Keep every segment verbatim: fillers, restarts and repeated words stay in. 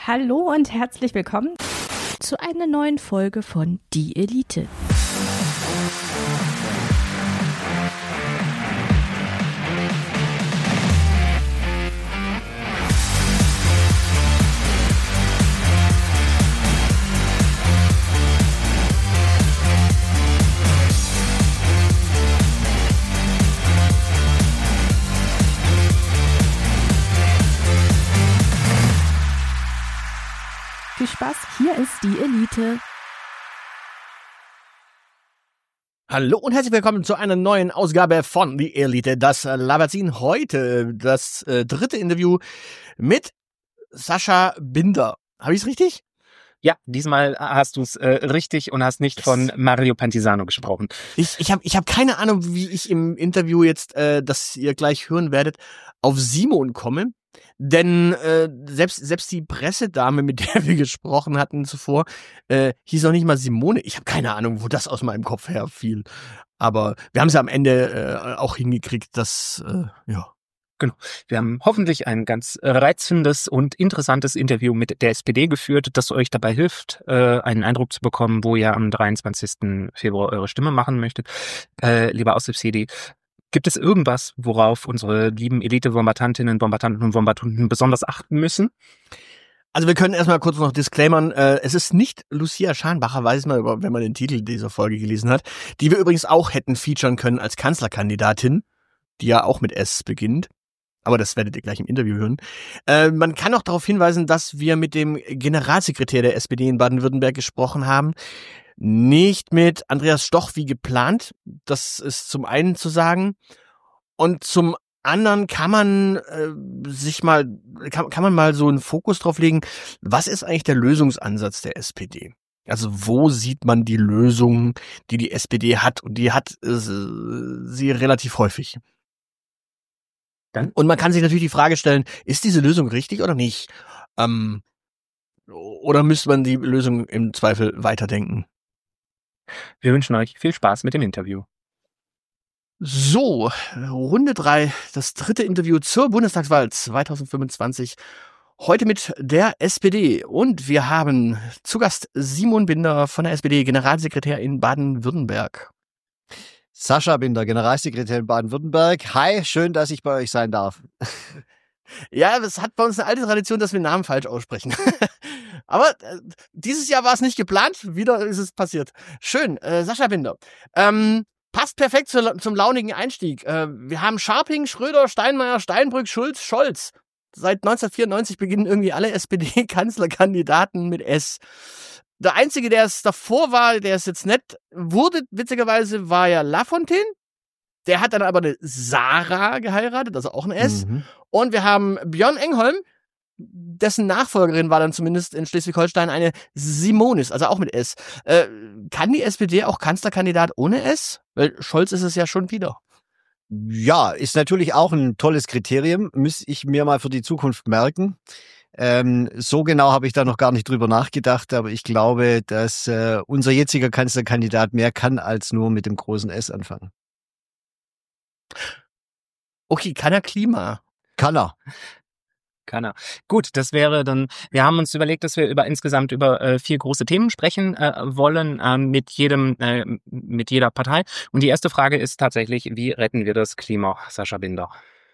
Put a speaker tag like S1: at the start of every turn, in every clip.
S1: Hallo und herzlich willkommen zu einer neuen Folge von Die Elite. Viel Spaß, hier ist die Elite.
S2: Hallo und herzlich willkommen zu einer neuen Ausgabe von Die Elite, das Labazin. Heute das äh, dritte Interview mit Sascha Binder. Habe ich es richtig?
S3: Ja, diesmal hast du es äh, richtig und hast nicht von Mario Pantisano gesprochen.
S2: Ich, ich habe ich hab keine Ahnung, wie ich im Interview jetzt, äh, das ihr gleich hören werdet, auf Simon komme. Denn äh, selbst selbst die Pressedame, mit der wir gesprochen hatten zuvor, äh, hieß auch nicht mal Simone. Ich habe keine Ahnung, wo das aus meinem Kopf herfiel. Aber wir haben es ja am Ende äh, auch hingekriegt, dass, äh, ja.
S3: Genau. Wir haben hoffentlich ein ganz reizendes und interessantes Interview mit der S P D geführt, das euch dabei hilft, äh, einen Eindruck zu bekommen, wo ihr am dreiundzwanzigsten Februar eure Stimme machen möchtet. Äh, lieber Aushilfs-C D, gibt es irgendwas, worauf unsere lieben Elite-Bombardantinnen, Bombardanten und Bombardanten besonders achten müssen?
S2: Also wir können erstmal kurz noch disclaimern, äh, es ist nicht Lucia Scharnbacher, weiß man, wenn man den Titel dieser Folge gelesen hat, die wir übrigens auch hätten featuren können als Kanzlerkandidatin, die ja auch mit S beginnt. Aber das werdet ihr gleich im Interview hören. Äh, man kann auch darauf hinweisen, dass wir mit dem Generalsekretär der S P D in Baden-Württemberg gesprochen haben. Nicht mit Andreas Stoch wie geplant. Das ist zum einen zu sagen. Und zum anderen kann man äh, sich mal, kann, kann man mal so einen Fokus drauf legen. Was ist eigentlich der Lösungsansatz der S P D? Also wo sieht man die Lösung, die die S P D hat? Und die hat äh, sie relativ häufig.
S3: Dann?
S2: Und man kann sich natürlich die Frage stellen, ist diese Lösung richtig oder nicht? Ähm, oder müsste man die Lösung im Zweifel weiterdenken?
S3: Wir wünschen euch viel Spaß mit dem Interview.
S2: So, Runde drei, das dritte Interview zur Bundestagswahl zwanzig fünfundzwanzig. Heute mit der S P D. Und wir haben zu Gast Simon Binder von der S P D, Generalsekretär in Baden-Württemberg.
S4: Sascha Binder, Generalsekretär in Baden-Württemberg. Hi, schön, dass ich bei euch sein darf.
S2: Ja, es hat bei uns eine alte Tradition, dass wir Namen falsch aussprechen. Aber äh, dieses Jahr war es nicht geplant, wieder ist es passiert. Schön, äh, Sascha Binder. Ähm, passt perfekt zu, zum launigen Einstieg. Äh, wir haben Scharping, Schröder, Steinmeier, Steinbrück, Schulz, Scholz. Seit neunzehnhundertvierundneunzig beginnen irgendwie alle S P D-Kanzlerkandidaten mit S. Der Einzige, der es davor war, der es jetzt nicht wurde, witzigerweise, war ja Lafontaine. Der hat dann aber eine Sarah geheiratet, also auch ein S. Mhm. Und wir haben Björn Engholm, dessen Nachfolgerin war dann zumindest in Schleswig-Holstein eine Simonis, also auch mit S. Äh, kann die S P D auch Kanzlerkandidat ohne S? Weil Scholz ist es ja schon wieder.
S4: Ja, ist natürlich auch ein tolles Kriterium, müsste ich mir mal für die Zukunft merken. Ähm, so genau habe ich da noch gar nicht drüber nachgedacht, aber ich glaube, dass äh, unser jetziger Kanzlerkandidat mehr kann als nur mit dem großen S anfangen.
S2: Okay, kann er Klima?
S4: Kann er.
S3: Kann er. Gut, das wäre dann, wir haben uns überlegt, dass wir über insgesamt über äh, vier große Themen sprechen äh, wollen, äh, mit jedem, äh, mit jeder Partei. Und die erste Frage ist tatsächlich, wie retten wir das Klima, Sascha Binder?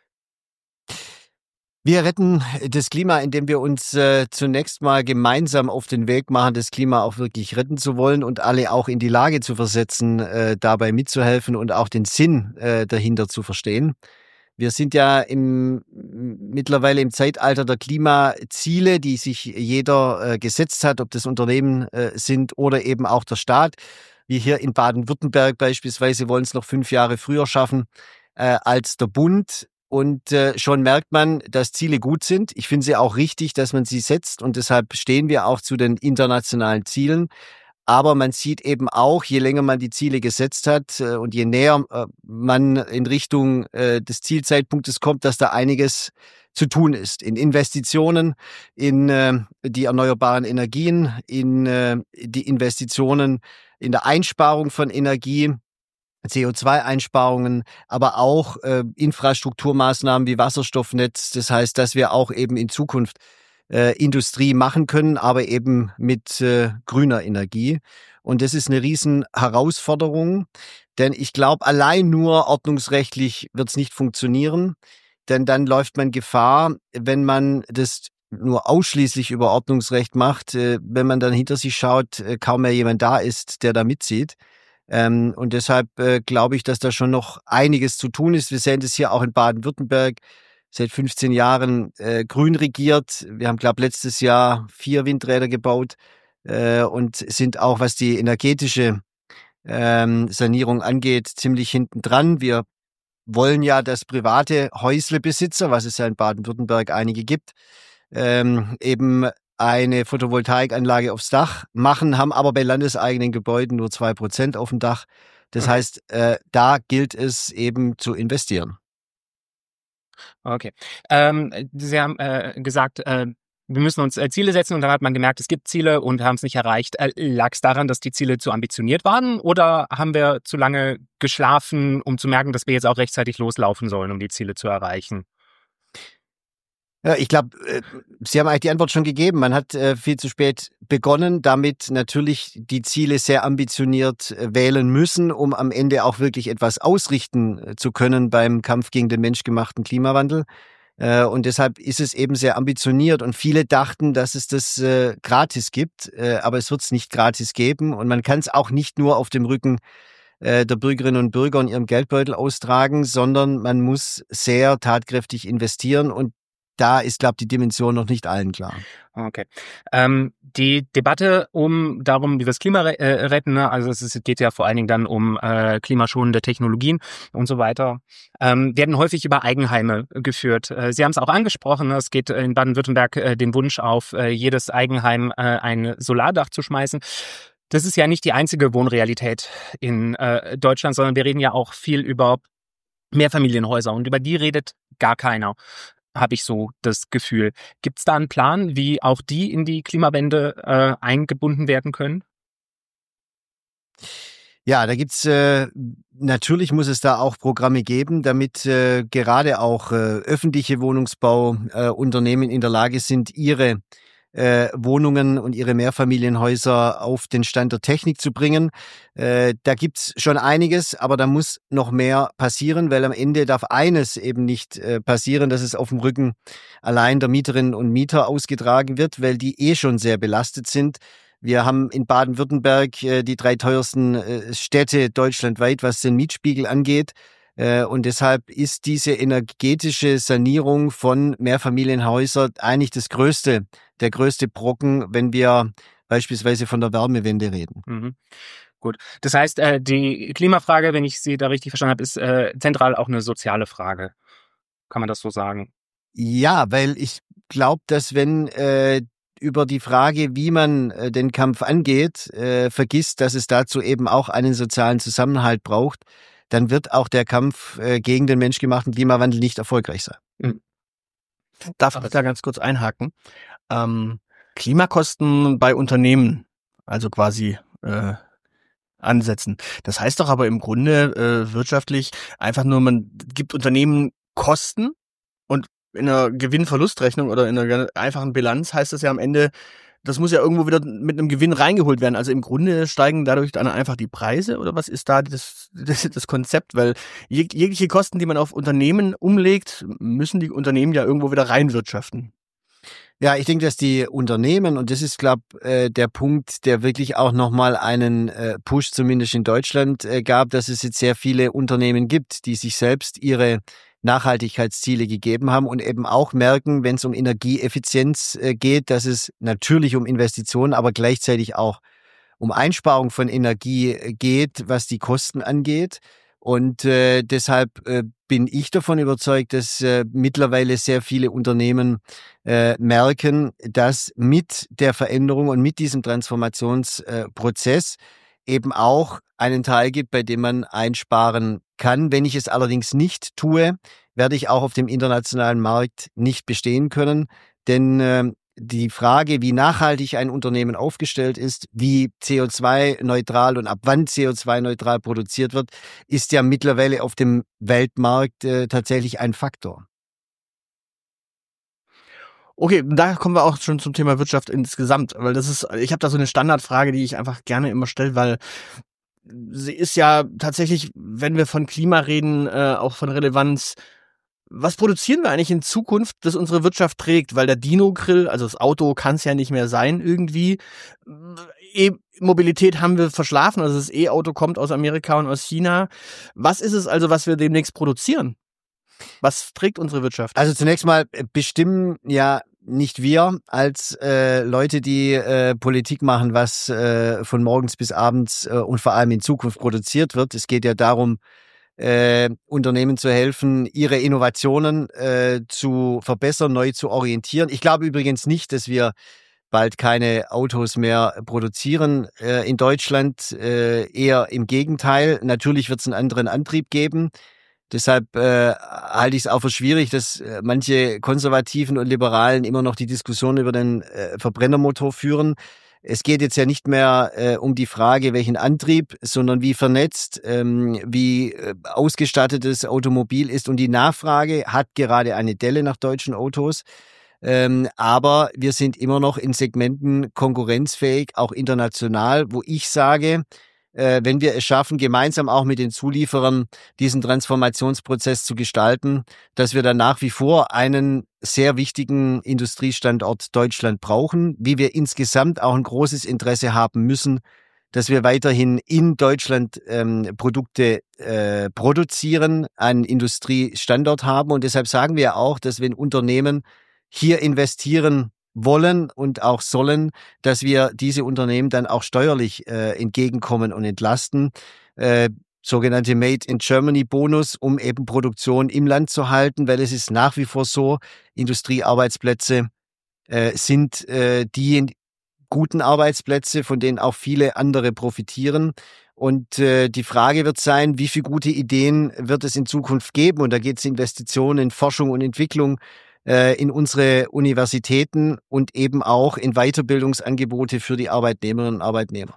S4: Wir retten das Klima, indem wir uns äh, zunächst mal gemeinsam auf den Weg machen, das Klima auch wirklich retten zu wollen und alle auch in die Lage zu versetzen, äh, dabei mitzuhelfen und auch den Sinn äh, dahinter zu verstehen. Wir sind ja im, mittlerweile im Zeitalter der Klimaziele, die sich jeder äh, gesetzt hat, ob das Unternehmen äh, sind oder eben auch der Staat. Wir hier in Baden-Württemberg beispielsweise wollen es noch fünf Jahre früher schaffen äh, als der Bund. Und äh, schon merkt man, dass Ziele gut sind. Ich finde sie auch richtig, dass man sie setzt. Und deshalb stehen wir auch zu den internationalen Zielen. Aber man sieht eben auch, je länger man die Ziele gesetzt hat äh, und je näher äh, man in Richtung äh, des Zielzeitpunktes kommt, dass da einiges zu tun ist. In Investitionen, in äh, die erneuerbaren Energien, in äh, die Investitionen in der Einsparung von Energie, C O zwei Einsparungen, aber auch äh, Infrastrukturmaßnahmen wie Wasserstoffnetz. Das heißt, dass wir auch eben in Zukunft äh, Industrie machen können, aber eben mit äh, grüner Energie. Und das ist eine riesen Herausforderung, denn ich glaube, allein nur ordnungsrechtlich wird es nicht funktionieren, denn dann läuft man Gefahr, wenn man das nur ausschließlich über Ordnungsrecht macht, äh, wenn man dann hinter sich schaut, äh, kaum mehr jemand da ist, der da mitzieht. Ähm, und deshalb äh, glaube ich, dass da schon noch einiges zu tun ist. Wir sehen das hier auch in Baden-Württemberg, seit fünfzehn Jahren äh, grün regiert. Wir haben, glaube ich, letztes Jahr vier Windräder gebaut äh, und sind auch, was die energetische ähm, Sanierung angeht, ziemlich hinten dran. Wir wollen ja, dass private Häuslebesitzer, was es ja in Baden-Württemberg einige gibt, ähm, eben eine Photovoltaikanlage aufs Dach machen, haben aber bei landeseigenen Gebäuden nur zwei Prozent auf dem Dach. Das heißt, äh, da gilt es eben zu investieren.
S3: Okay. Ähm, Sie haben äh, gesagt, äh, wir müssen uns äh, Ziele setzen und dann hat man gemerkt, es gibt Ziele und haben es nicht erreicht. Äh, lag es daran, dass die Ziele zu ambitioniert waren oder haben wir zu lange geschlafen, um zu merken, dass wir jetzt auch rechtzeitig loslaufen sollen, um die Ziele zu erreichen?
S4: Ja, ich glaube, Sie haben eigentlich die Antwort schon gegeben. Man hat äh, viel zu spät begonnen, damit natürlich die Ziele sehr ambitioniert äh, wählen müssen, um am Ende auch wirklich etwas ausrichten äh, zu können beim Kampf gegen den menschgemachten Klimawandel. Äh, und deshalb ist es eben sehr ambitioniert. Und viele dachten, dass es das äh, gratis gibt, äh, aber es wird es nicht gratis geben. Und man kann es auch nicht nur auf dem Rücken äh, der Bürgerinnen und Bürger in ihrem Geldbeutel austragen, sondern man muss sehr tatkräftig investieren und da ist, glaube ich, die Dimension noch nicht allen klar.
S3: Okay. Ähm, die Debatte um darum, wie wir das Klima re äh, retten, ne? Also es ist, geht ja vor allen Dingen dann um äh, klimaschonende Technologien und so weiter, ähm, werden häufig über Eigenheime geführt. Äh, Sie haben es auch angesprochen, ne? Es geht in Baden-Württemberg äh, den Wunsch auf, äh, jedes Eigenheim äh, ein Solardach zu schmeißen. Das ist ja nicht die einzige Wohnrealität in äh, Deutschland, sondern wir reden ja auch viel über Mehrfamilienhäuser und über die redet gar keiner. Habe ich so das Gefühl. Gibt es da einen Plan, wie auch die in die Klimawende äh, eingebunden werden können?
S4: Ja, da gibt's äh, natürlich muss es da auch Programme geben, damit äh, gerade auch äh, öffentliche Wohnungsbauunternehmen äh, in der Lage sind, ihre äh, Wohnungen und ihre Mehrfamilienhäuser auf den Stand der Technik zu bringen. Äh, da gibt's schon einiges, aber da muss noch mehr passieren, weil am Ende darf eines eben nicht äh, passieren, dass es auf dem Rücken allein der Mieterinnen und Mieter ausgetragen wird, weil die eh schon sehr belastet sind. Wir haben in Baden-Württemberg äh, die drei teuersten äh, Städte deutschlandweit, was den Mietspiegel angeht. Äh, und deshalb ist diese energetische Sanierung von Mehrfamilienhäusern eigentlich das größte, der größte Brocken, wenn wir beispielsweise von der Wärmewende reden.
S3: Mhm. Gut. Das heißt, äh, die Klimafrage, wenn ich Sie da richtig verstanden habe, ist äh, zentral auch eine soziale Frage. Kann man das so sagen?
S4: Ja, weil ich glaube, dass wenn äh, über die Frage, wie man äh, den Kampf angeht, äh, vergisst, dass es dazu eben auch einen sozialen Zusammenhalt braucht, dann wird auch der Kampf äh, gegen den menschgemachten Klimawandel nicht erfolgreich sein.
S3: Mhm.
S2: Darf ich da ganz kurz einhaken? Ähm, Klimakosten bei Unternehmen, also quasi äh, ansetzen. Das heißt doch aber im Grunde äh, wirtschaftlich einfach nur, man gibt Unternehmen Kosten und in einer Gewinn-Verlust-Rechnung oder in einer einfachen Bilanz heißt das ja am Ende, das muss ja irgendwo wieder mit einem Gewinn reingeholt werden. Also im Grunde steigen dadurch dann einfach die Preise oder was ist da das, das, das Konzept? Weil jeg, jegliche Kosten, die man auf Unternehmen umlegt, müssen die Unternehmen ja irgendwo wieder reinwirtschaften.
S4: Ja, ich denke, dass die Unternehmen, und das ist, glaube ich, äh, der Punkt, der wirklich auch nochmal einen äh, Push zumindest in Deutschland äh, gab, dass es jetzt sehr viele Unternehmen gibt, die sich selbst ihre Nachhaltigkeitsziele gegeben haben und eben auch merken, wenn es um Energieeffizienz äh, geht, dass es natürlich um Investitionen, aber gleichzeitig auch um Einsparung von Energie geht, was die Kosten angeht. Und äh, deshalb äh, bin ich davon überzeugt, dass äh, mittlerweile sehr viele Unternehmen äh, merken, dass mit der Veränderung und mit diesem Transformationsprozess äh, eben auch einen Teil gibt, bei dem man einsparen kann. Wenn ich es allerdings nicht tue, werde ich auch auf dem internationalen Markt nicht bestehen können, denn äh, die Frage, wie nachhaltig ein Unternehmen aufgestellt ist, wie C O zwei neutral und ab wann C O zwei neutral produziert wird, ist ja mittlerweile auf dem Weltmarkt äh, tatsächlich ein Faktor.
S2: Okay, da kommen wir auch schon zum Thema Wirtschaft insgesamt, weil das ist, ich habe da so eine Standardfrage, die ich einfach gerne immer stelle, weil sie ist ja tatsächlich, wenn wir von Klima reden, äh, auch von Relevanz. Was produzieren wir eigentlich in Zukunft, das unsere Wirtschaft trägt? Weil der Dino-Grill, also das Auto kann es ja nicht mehr sein irgendwie. E-Mobilität haben wir verschlafen, also das E-Auto kommt aus Amerika und aus China. Was ist es also, was wir demnächst produzieren? Was trägt unsere Wirtschaft?
S4: Also zunächst mal bestimmen ja nicht wir als äh, Leute, die äh, Politik machen, was äh, von morgens bis abends äh, und vor allem in Zukunft produziert wird. Es geht ja darum, äh, Unternehmen zu helfen, ihre Innovationen äh, zu verbessern, neu zu orientieren. Ich glaube übrigens nicht, dass wir bald keine Autos mehr produzieren äh, in Deutschland. Äh, eher im Gegenteil. Natürlich wird es einen anderen Antrieb geben. Deshalb äh, halte ich es auch für schwierig, dass äh, manche Konservativen und Liberalen immer noch die Diskussion über den äh, Verbrennermotor führen. Es geht jetzt ja nicht mehr äh, um die Frage, welchen Antrieb, sondern wie vernetzt, ähm, wie äh, ausgestattet das Automobil ist. Und die Nachfrage hat gerade eine Delle nach deutschen Autos. Ähm, aber wir sind immer noch in Segmenten konkurrenzfähig, auch international, wo ich sage, äh, wenn wir es schaffen, gemeinsam auch mit den Zulieferern diesen Transformationsprozess zu gestalten, dass wir dann nach wie vor einen sehr wichtigen Industriestandort Deutschland brauchen, wie wir insgesamt auch ein großes Interesse haben müssen, dass wir weiterhin in Deutschland ähm, Produkte äh, produzieren, einen Industriestandort haben. Und deshalb sagen wir auch, dass wenn Unternehmen hier investieren wollen und auch sollen, dass wir diese Unternehmen dann auch steuerlich äh, entgegenkommen und entlasten. Äh, sogenannte Made in Germany Bonus, um eben Produktion im Land zu halten, weil es ist nach wie vor so, Industriearbeitsplätze äh, sind äh, die guten Arbeitsplätze, von denen auch viele andere profitieren. Und äh, die Frage wird sein, wie viele gute Ideen wird es in Zukunft geben? Und da geht es Investitionen in Forschung und Entwicklung, in unsere Universitäten und eben auch in Weiterbildungsangebote für die Arbeitnehmerinnen und Arbeitnehmer.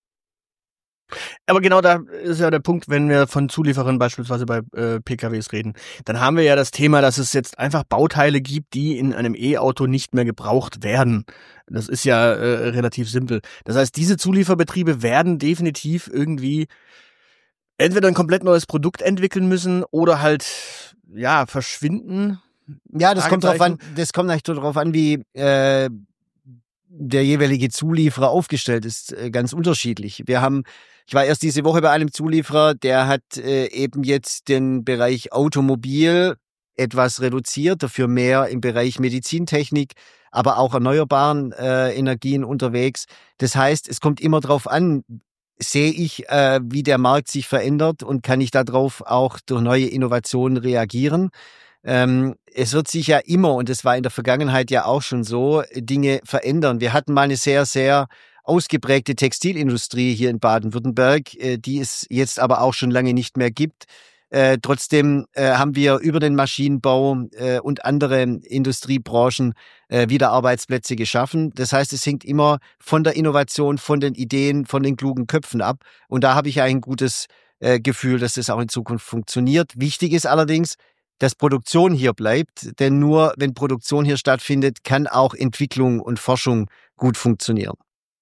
S2: Aber genau da ist ja der Punkt, wenn wir von Zulieferern beispielsweise bei äh, P K Ws reden, dann haben wir ja das Thema, dass es jetzt einfach Bauteile gibt, die in einem E-Auto nicht mehr gebraucht werden. Das ist ja äh, relativ simpel. Das heißt, diese Zulieferbetriebe werden definitiv irgendwie entweder ein komplett neues Produkt entwickeln müssen oder halt, ja, verschwinden.
S4: Ja, das kommt drauf an, das kommt natürlich darauf an, wie äh, der jeweilige Zulieferer aufgestellt ist, äh, ganz unterschiedlich. Wir haben, ich war erst diese Woche bei einem Zulieferer, der hat äh, eben jetzt den Bereich Automobil etwas reduziert, dafür mehr im Bereich Medizintechnik, aber auch erneuerbaren äh, Energien unterwegs. Das heißt, es kommt immer drauf an, sehe ich, äh, wie der Markt sich verändert und kann ich darauf auch durch neue Innovationen reagieren. Ähm, es wird sich ja immer, und das war in der Vergangenheit ja auch schon so, Dinge verändern. Wir hatten mal eine sehr, sehr ausgeprägte Textilindustrie hier in Baden-Württemberg, äh, die es jetzt aber auch schon lange nicht mehr gibt. Äh, trotzdem äh, haben wir über den Maschinenbau äh, und andere Industriebranchen äh, wieder Arbeitsplätze geschaffen. Das heißt, es hängt immer von der Innovation, von den Ideen, von den klugen Köpfen ab. Und da habe ich ein gutes äh, Gefühl, dass das auch in Zukunft funktioniert. Wichtig ist allerdings, dass Produktion hier bleibt, denn nur wenn Produktion hier stattfindet, kann auch Entwicklung und Forschung gut funktionieren.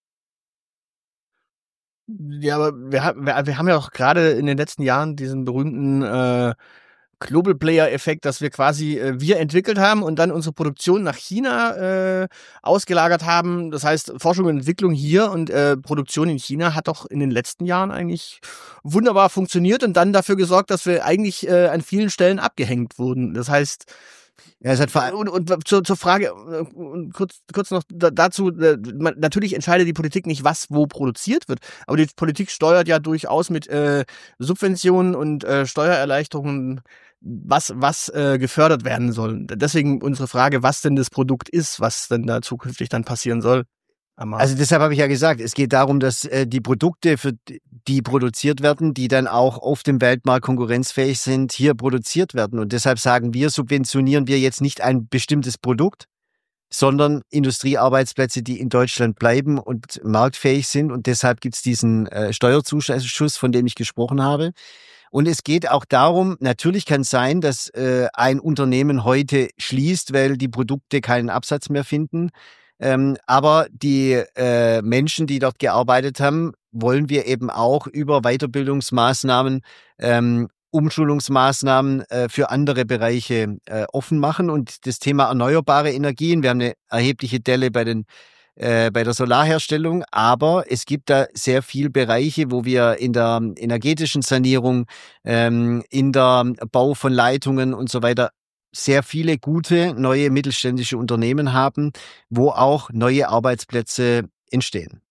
S2: Ja, aber wir, wir, wir haben ja auch gerade in den letzten Jahren diesen berühmten äh, Global Player-Effekt, dass wir quasi äh, wir entwickelt haben und dann unsere Produktion nach China äh, ausgelagert haben. Das heißt, Forschung und Entwicklung hier und äh, Produktion in China hat doch in den letzten Jahren eigentlich wunderbar funktioniert und dann dafür gesorgt, dass wir eigentlich äh, an vielen Stellen abgehängt wurden. Das heißt,
S4: ja, es hat vor
S2: und, und zur, zur Frage, und kurz, kurz noch dazu, man, natürlich entscheidet die Politik nicht, was wo produziert wird, aber die Politik steuert ja durchaus mit äh, Subventionen und äh, Steuererleichterungen, was, was äh, gefördert werden soll. Deswegen unsere Frage, was denn das Produkt ist, was denn da zukünftig dann passieren soll.
S4: Also deshalb habe ich ja gesagt, es geht darum, dass äh, die Produkte, für die produziert werden, die dann auch auf dem Weltmarkt konkurrenzfähig sind, hier produziert werden. Und deshalb sagen wir, subventionieren wir jetzt nicht ein bestimmtes Produkt, sondern Industriearbeitsplätze, die in Deutschland bleiben und marktfähig sind. Und deshalb gibt es diesen äh, Steuerzuschuss, von dem ich gesprochen habe. Und es geht auch darum, natürlich kann es sein, dass äh, ein Unternehmen heute schließt, weil die Produkte keinen Absatz mehr finden. Ähm, aber die äh, Menschen, die dort gearbeitet haben, wollen wir eben auch über Weiterbildungsmaßnahmen, ähm, Umschulungsmaßnahmen äh, für andere Bereiche äh, offen machen. Und das Thema erneuerbare Energien, wir haben eine erhebliche Delle bei den äh, bei der Solarherstellung, aber es gibt da sehr viele Bereiche, wo wir in der energetischen Sanierung, ähm, in der Bau von Leitungen und so weiter sehr viele gute neue mittelständische Unternehmen haben, wo auch neue Arbeitsplätze entstehen.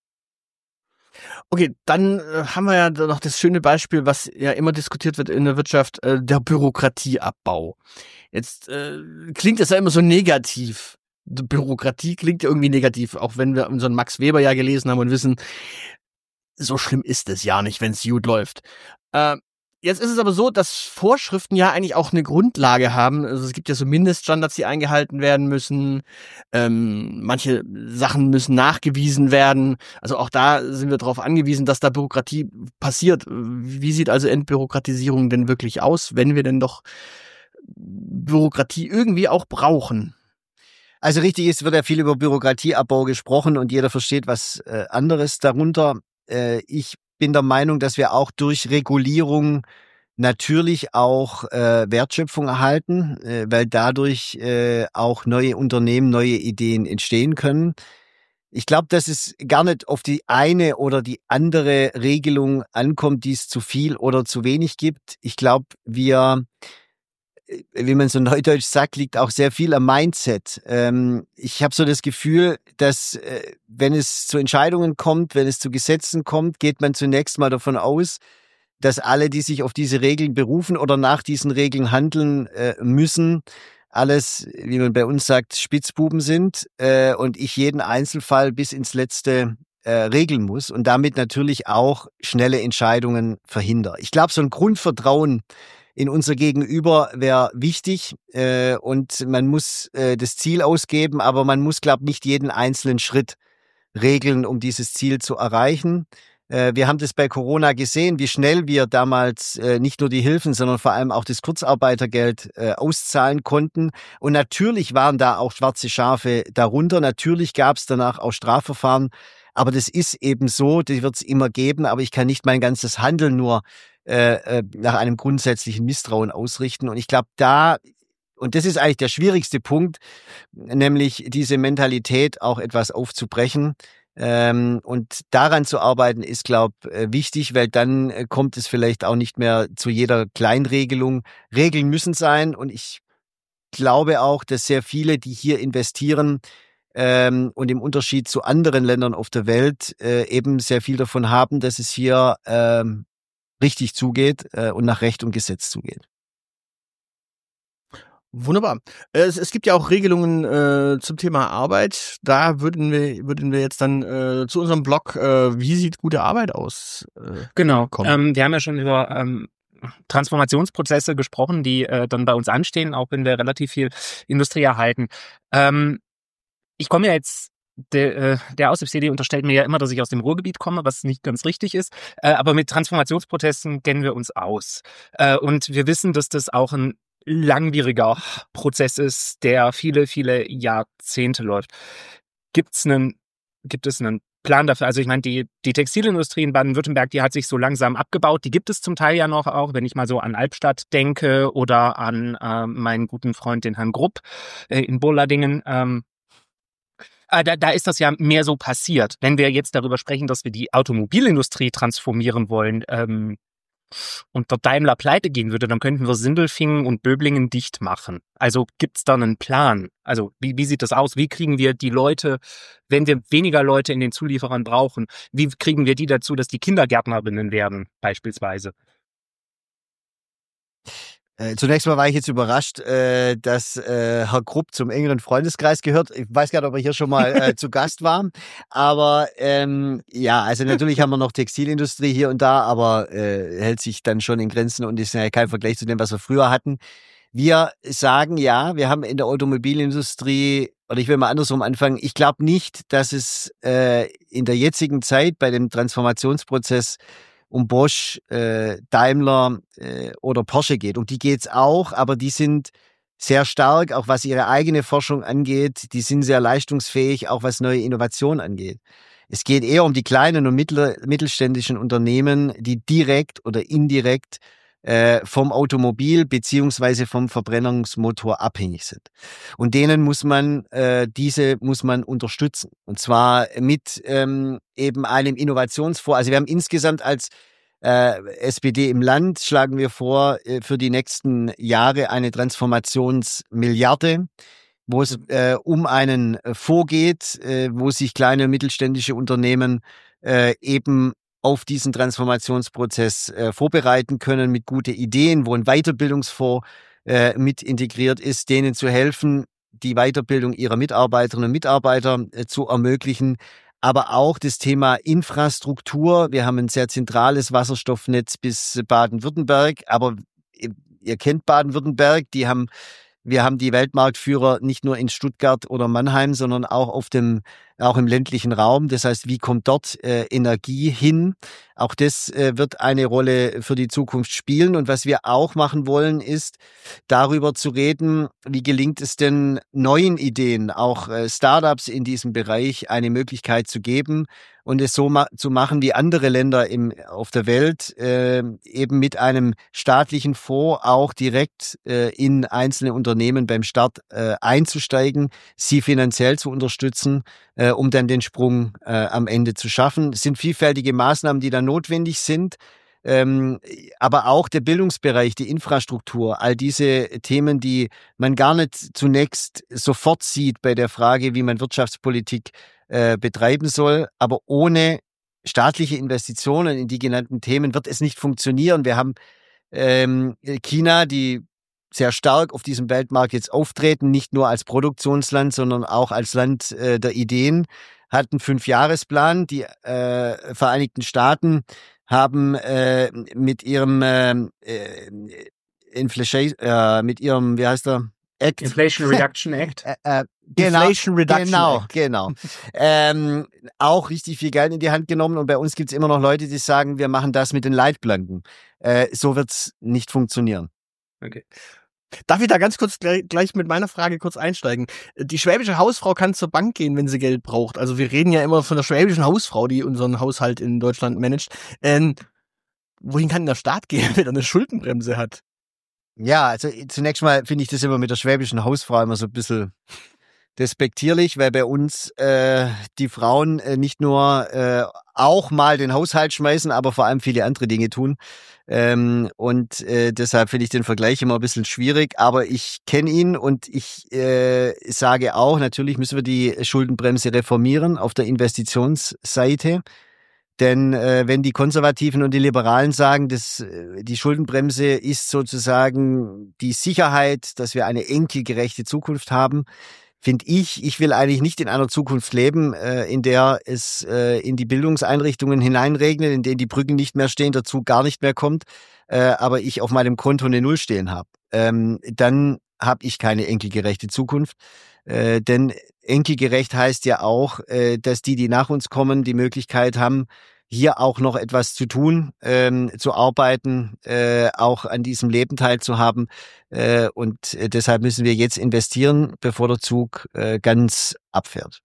S2: Okay, dann äh, haben wir ja noch das schöne Beispiel, was ja immer diskutiert wird in der Wirtschaft, äh, der Bürokratieabbau. Jetzt äh, klingt das ja immer so negativ. Bürokratie klingt irgendwie negativ, auch wenn wir unseren Max Weber ja gelesen haben und wissen, so schlimm ist es ja nicht, wenn es gut läuft. Äh, jetzt ist es aber so, dass Vorschriften ja eigentlich auch eine Grundlage haben. Also es gibt ja so Mindeststandards, die eingehalten werden müssen. Ähm, manche Sachen müssen nachgewiesen werden. Also auch da sind wir darauf angewiesen, dass da Bürokratie passiert. Wie sieht also Entbürokratisierung denn wirklich aus, wenn wir denn doch Bürokratie irgendwie auch brauchen?
S4: Also richtig ist, wird ja viel über Bürokratieabbau gesprochen und jeder versteht was äh, anderes darunter. Äh, ich bin der Meinung, dass wir auch durch Regulierung natürlich auch äh, Wertschöpfung erhalten, äh, weil dadurch äh, auch neue Unternehmen, neue Ideen entstehen können. Ich glaube, dass es gar nicht auf die eine oder die andere Regelung ankommt, die es zu viel oder zu wenig gibt. Ich glaube, wir wie man so neudeutsch sagt, liegt auch sehr viel am Mindset. Ähm, ich habe so das Gefühl, dass äh, wenn es zu Entscheidungen kommt, wenn es zu Gesetzen kommt, geht man zunächst mal davon aus, dass alle, die sich auf diese Regeln berufen oder nach diesen Regeln handeln äh, müssen, alles, wie man bei uns sagt, Spitzbuben sind äh, und ich jeden Einzelfall bis ins Letzte äh, regeln muss und damit natürlich auch schnelle Entscheidungen verhindere. Ich glaube, so ein Grundvertrauen in unser Gegenüber wäre wichtig äh, und man muss äh, das Ziel ausgeben, aber man muss, glaube ich, nicht jeden einzelnen Schritt regeln, um dieses Ziel zu erreichen. Äh, wir haben das bei Corona gesehen, wie schnell wir damals äh, nicht nur die Hilfen, sondern vor allem auch das Kurzarbeitergeld äh, auszahlen konnten. Und natürlich waren da auch schwarze Schafe darunter. Natürlich gab es danach auch Strafverfahren. Aber das ist eben so, die wird es immer geben. Aber ich kann nicht mein ganzes Handeln nur äh, nach einem grundsätzlichen Misstrauen ausrichten. Und ich glaube, da, und das ist eigentlich der schwierigste Punkt, nämlich diese Mentalität auch etwas aufzubrechen. Ähm, und daran zu arbeiten ist, glaube ich, wichtig, weil dann äh, kommt es vielleicht auch nicht mehr zu jeder Kleinregelung. Regeln müssen sein. Und ich glaube auch, dass sehr viele, die hier investieren, ähm, und im Unterschied zu anderen Ländern auf der Welt äh, eben sehr viel davon haben, dass es hier ähm, richtig zugeht äh, und nach Recht und Gesetz zugeht.
S2: Wunderbar. Es, es gibt ja auch Regelungen äh, zum Thema Arbeit. Da würden wir würden wir jetzt dann äh, zu unserem Blog äh, Wie sieht gute Arbeit aus? Äh,
S3: genau.
S2: kommen.
S3: Ähm, wir haben ja schon über ähm, Transformationsprozesse gesprochen, die äh, dann bei uns anstehen, auch wenn wir relativ viel Industrie erhalten. Ähm, ich komme ja jetzt Der, äh, der Aushilfs C D unterstellt mir ja immer, dass ich aus dem Ruhrgebiet komme, was nicht ganz richtig ist. Äh, aber mit Transformationsprozessen kennen wir uns aus. Äh, und wir wissen, dass das auch ein langwieriger Prozess ist, der viele, viele Jahrzehnte läuft. Gibt's einen, gibt es einen Plan dafür? Also ich meine, die, die Textilindustrie in Baden-Württemberg, die hat sich so langsam abgebaut. Die gibt es zum Teil ja noch auch, wenn ich mal so an Albstadt denke oder an äh, meinen guten Freund, den Herrn Grupp äh, in Burladingen. Ähm, Da, da ist das ja mehr so passiert. Wenn wir jetzt darüber sprechen, dass wir die Automobilindustrie transformieren wollen ähm, und der Daimler pleite gehen würde, dann könnten wir Sindelfingen und Böblingen dicht machen. Also gibt es da einen Plan? Also wie, wie sieht das aus? Wie kriegen wir die Leute, wenn wir weniger Leute in den Zulieferern brauchen, wie kriegen wir die dazu, dass die Kindergärtnerinnen werden beispielsweise?
S4: Äh, zunächst mal war ich jetzt überrascht, äh, dass äh, Herr Grupp zum engeren Freundeskreis gehört. Ich weiß gar nicht, ob er hier schon mal äh, zu Gast war. Aber ähm, ja, also natürlich haben wir noch Textilindustrie hier und da, aber äh, hält sich dann schon in Grenzen und ist ja kein Vergleich zu dem, was wir früher hatten. Wir sagen ja, wir haben in der Automobilindustrie, oder ich will mal andersrum anfangen, ich glaube nicht, dass es äh, in der jetzigen Zeit bei dem Transformationsprozess um Bosch, äh, Daimler äh, oder Porsche geht. Um die geht's auch, aber die sind sehr stark, auch was ihre eigene Forschung angeht. Die sind sehr leistungsfähig, auch was neue Innovationen angeht. Es geht eher um die kleinen und mittel, mittelständischen Unternehmen, die direkt oder indirekt äh, vom Automobil beziehungsweise vom Verbrennungsmotor abhängig sind. Und denen muss man, äh, diese muss man unterstützen. Und zwar mit ähm, eben einem Innovationsfonds. Also wir haben insgesamt als äh, S P D im Land, schlagen wir vor, äh, für die nächsten Jahre eine Transformationsmilliarde, wo es äh, um einen Fonds geht, äh, wo sich kleine und mittelständische Unternehmen äh, eben auf diesen Transformationsprozess äh, vorbereiten können mit gute Ideen, wo ein Weiterbildungsfonds äh, mit integriert ist, denen zu helfen, die Weiterbildung ihrer Mitarbeiterinnen und Mitarbeiter äh, zu ermöglichen, aber auch das Thema Infrastruktur. Wir haben ein sehr zentrales Wasserstoffnetz bis Baden-Württemberg, aber ihr kennt Baden-Württemberg, die haben Wir haben die Weltmarktführer nicht nur in Stuttgart oder Mannheim, sondern auch auf dem, auch im ländlichen Raum. Das heißt, wie kommt dort äh, Energie hin? Auch das äh, wird eine Rolle für die Zukunft spielen. Und was wir auch machen wollen, ist darüber zu reden, wie gelingt es denn neuen Ideen, auch äh, Startups in diesem Bereich eine Möglichkeit zu geben und es so ma- zu machen wie andere Länder im, auf der Welt, äh, eben mit einem staatlichen Fonds auch direkt äh, in einzelne Unternehmen beim Start äh, einzusteigen, sie finanziell zu unterstützen, äh, um dann den Sprung äh, am Ende zu schaffen. Es sind vielfältige Maßnahmen, die dann notwendig sind. Ähm, aber auch der Bildungsbereich, die Infrastruktur, all diese Themen, die man gar nicht zunächst sofort sieht bei der Frage, wie man Wirtschaftspolitik äh, betreiben soll. Aber ohne staatliche Investitionen in die genannten Themen wird es nicht funktionieren. Wir haben ähm, China, die sehr stark auf diesem Weltmarkt jetzt auftreten, nicht nur als Produktionsland, sondern auch als Land äh, der Ideen, hat einen Fünfjahresplan. Die äh, Vereinigten Staaten haben äh, mit ihrem äh, äh, Inflation, äh, mit ihrem, wie heißt der? Act.
S3: Inflation Reduction Act.
S4: Äh, äh, genau,
S2: Inflation Reduction
S4: genau,
S2: Act.
S4: genau. ähm, auch richtig viel Geld in die Hand genommen und bei uns gibt es immer noch Leute, die sagen, wir machen das mit den Leitplanken. Äh, so wird's nicht funktionieren.
S3: Okay.
S2: Darf ich da ganz kurz gleich, gleich mit meiner Frage kurz einsteigen? Die schwäbische Hausfrau kann zur Bank gehen, wenn sie Geld braucht. Also wir reden ja immer von der schwäbischen Hausfrau, die unseren Haushalt in Deutschland managt. Ähm, wohin kann der Staat gehen, wenn er eine Schuldenbremse hat?
S4: Ja, also zunächst mal finde ich das immer mit der schwäbischen Hausfrau immer so ein bisschen despektierlich, weil bei uns äh, die Frauen äh, nicht nur äh, auch mal den Haushalt schmeißen, aber vor allem viele andere Dinge tun. Ähm, und äh, deshalb finde ich den Vergleich immer ein bisschen schwierig. Aber ich kenne ihn und ich äh, sage auch, natürlich müssen wir die Schuldenbremse reformieren auf der Investitionsseite. Denn äh, wenn die Konservativen und die Liberalen sagen, dass äh, die Schuldenbremse ist sozusagen die Sicherheit, dass wir eine enkelgerechte Zukunft haben, finde ich, ich will eigentlich nicht in einer Zukunft leben, äh, in der es äh, in die Bildungseinrichtungen hineinregnet, in denen die Brücken nicht mehr stehen, der Zug gar nicht mehr kommt, äh, aber ich auf meinem Konto eine Null stehen habe. Ähm, dann habe ich keine enkelgerechte Zukunft. Äh, denn enkelgerecht heißt ja auch, äh, dass die, die nach uns kommen, die Möglichkeit haben, hier auch noch etwas zu tun, ähm, zu arbeiten, äh, auch an diesem Leben teilzuhaben. Äh, und äh, deshalb müssen wir jetzt investieren, bevor der Zug äh, ganz abfährt.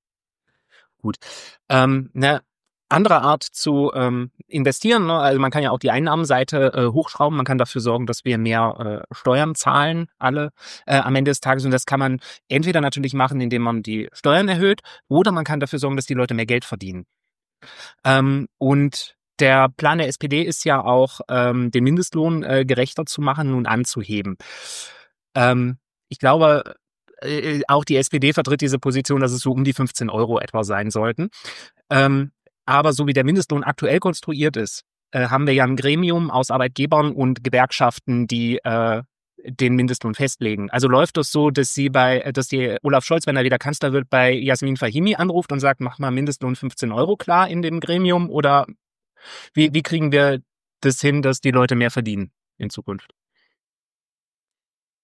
S3: Gut. Ähm, eine andere Art zu ähm, investieren, ne? Also man kann ja auch die Einnahmenseite äh, hochschrauben, man kann dafür sorgen, dass wir mehr äh, Steuern zahlen, alle äh, am Ende des Tages. Und das kann man entweder natürlich machen, indem man die Steuern erhöht, oder man kann dafür sorgen, dass die Leute mehr Geld verdienen. Ähm, und der Plan der S P D ist ja auch, ähm, den Mindestlohn äh, gerechter zu machen und anzuheben. Ähm, ich glaube, äh, auch die S P D vertritt diese Position, dass es so um die fünfzehn Euro etwa sein sollten. Ähm, aber so wie der Mindestlohn aktuell konstruiert ist, äh, haben wir ja ein Gremium aus Arbeitgebern und Gewerkschaften, die äh, den Mindestlohn festlegen. Also läuft das so, dass sie bei, dass die Olaf Scholz, wenn er wieder Kanzler wird, bei Jasmin Fahimi anruft und sagt, mach mal Mindestlohn fünfzehn Euro klar in dem Gremium, oder wie, wie kriegen wir das hin, dass die Leute mehr verdienen in Zukunft?